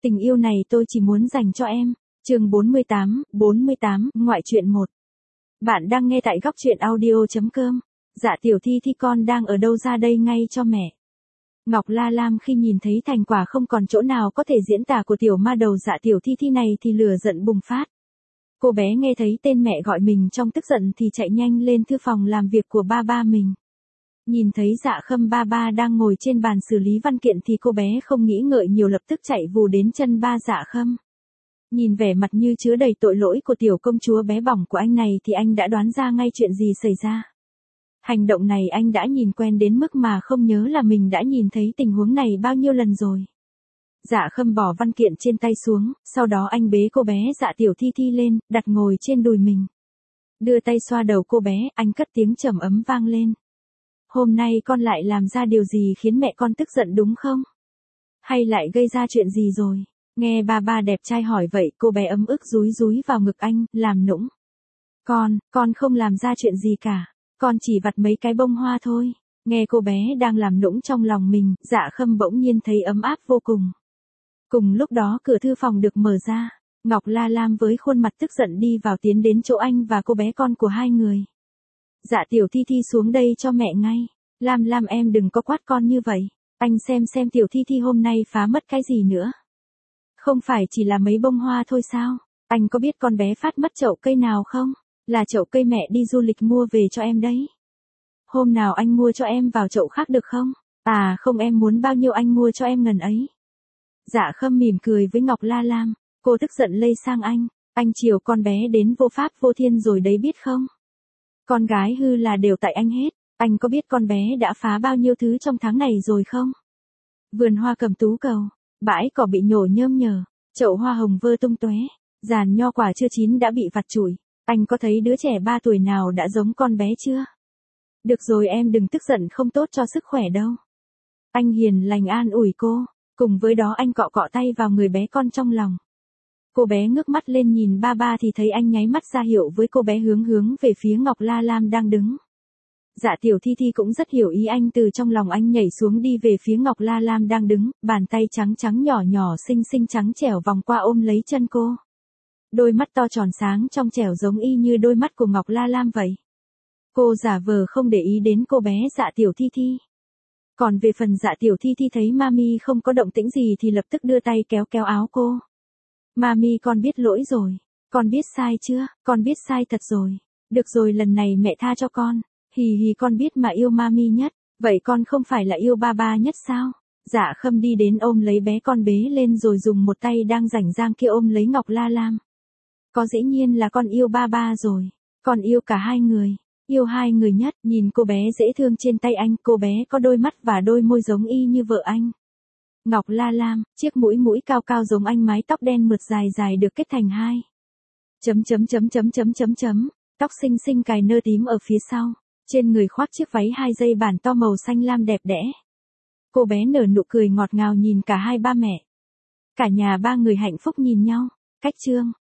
Tình yêu này tôi chỉ muốn dành cho em. Chương 48, ngoại truyện 1. Bạn đang nghe tại góc truyện audio.com. Dạ Tiểu Thi Thi con đang ở đâu ra đây ngay cho mẹ. Ngọc La Lam khi nhìn thấy thành quả không còn chỗ nào có thể diễn tả của tiểu ma đầu Dạ Tiểu Thi Thi này thì lửa giận bùng phát. Cô bé nghe thấy tên mẹ gọi mình trong tức giận thì chạy nhanh lên thư phòng làm việc của ba mình. Nhìn thấy Dạ Khâm ba đang ngồi trên bàn xử lý văn kiện thì cô bé không nghĩ ngợi nhiều lập tức chạy vù đến chân ba Dạ Khâm. Nhìn vẻ mặt như chứa đầy tội lỗi của tiểu công chúa bé bỏng của anh này thì anh đã đoán ra ngay chuyện gì xảy ra. Hành động này anh đã nhìn quen đến mức mà không nhớ là mình đã nhìn thấy tình huống này bao nhiêu lần rồi. Dạ Khâm bỏ văn kiện trên tay xuống, sau đó anh bế cô bé Dạ Tiểu Thi Thi lên, đặt ngồi trên đùi mình. Đưa tay xoa đầu cô bé, anh cất tiếng trầm ấm vang lên. Hôm nay con lại làm ra điều gì khiến mẹ con tức giận đúng không? Hay lại gây ra chuyện gì rồi? Nghe ba đẹp trai hỏi vậy, cô bé ấm ức dúi vào ngực anh, làm nũng. Con không làm ra chuyện gì cả. Con chỉ vặt mấy cái bông hoa thôi. Nghe cô bé đang làm nũng trong lòng mình, Dạ Khâm bỗng nhiên thấy ấm áp vô cùng. Cùng lúc đó cửa thư phòng được mở ra. Ngọc La Lam với khuôn mặt tức giận đi vào tiến đến chỗ anh và cô bé con của hai người. Dạ Tiểu Thi Thi xuống đây cho mẹ ngay. Lam em đừng có quát con như vậy. Anh xem Tiểu Thi Thi hôm nay phá mất cái gì nữa. Không phải chỉ là mấy bông hoa thôi sao? Anh có biết con bé phát mất chậu cây nào không? Là chậu cây mẹ đi du lịch mua về cho em đấy. Hôm nào anh mua cho em vào chậu khác được không? À không, em muốn bao nhiêu anh mua cho em ngần ấy. Dạ Khâm mỉm cười với Ngọc La Lam. Cô tức giận lây sang anh chiều con bé đến vô pháp vô thiên rồi đấy biết không? Con gái hư là đều tại anh hết. Anh có biết con bé đã phá bao nhiêu thứ trong tháng này rồi không? Vườn hoa cầm tú cầu, bãi cỏ bị nhổ nhơm nhở, chậu hoa hồng vơ tung tóe, giàn nho quả chưa chín đã bị vặt chủi. Anh có thấy đứa trẻ 3 tuổi nào đã giống con bé chưa? Được rồi em đừng tức giận, không tốt cho sức khỏe đâu. Anh hiền lành an ủi cô, cùng với đó anh cọ tay vào người bé con trong lòng. Cô bé ngước mắt lên nhìn ba thì thấy anh nháy mắt ra hiệu với cô bé hướng về phía Ngọc La Lam đang đứng. Dạ Tiểu Thi Thi cũng rất hiểu ý anh, từ trong lòng anh nhảy xuống đi về phía Ngọc La Lam đang đứng, bàn tay trắng nhỏ xinh trắng trẻo vòng qua ôm lấy chân cô. Đôi mắt to tròn sáng trong trẻo giống y như đôi mắt của Ngọc La Lam vậy. Cô giả vờ không để ý đến cô bé Dạ Tiểu Thi Thi. Còn về phần Dạ Tiểu Thi Thi thấy Mami không có động tĩnh gì thì lập tức đưa tay kéo áo cô. Mami con biết lỗi rồi. Con biết sai chưa? Con biết sai thật rồi. Được rồi, lần này mẹ tha cho con. Hì con biết mà yêu Mami nhất. Vậy con không phải là yêu ba nhất sao? Dạ Khâm đi đến ôm lấy bé con bế lên rồi dùng một tay đang rảnh rang kia ôm lấy Ngọc La Lam. Có dĩ nhiên là con yêu ba rồi. Con yêu cả hai người. Yêu hai người nhất. Nhìn cô bé dễ thương trên tay anh, cô bé có đôi mắt và đôi môi giống y như vợ anh. Ngọc La Lam, chiếc mũi cao giống anh, mái tóc đen mượt dài được kết thành hai. Tóc xinh cài nơ tím ở phía sau. Trên người khoác chiếc váy 2 dây bản to màu xanh lam đẹp đẽ. Cô bé nở nụ cười ngọt ngào nhìn cả hai ba mẹ. Cả nhà ba người hạnh phúc nhìn nhau. Cách chương.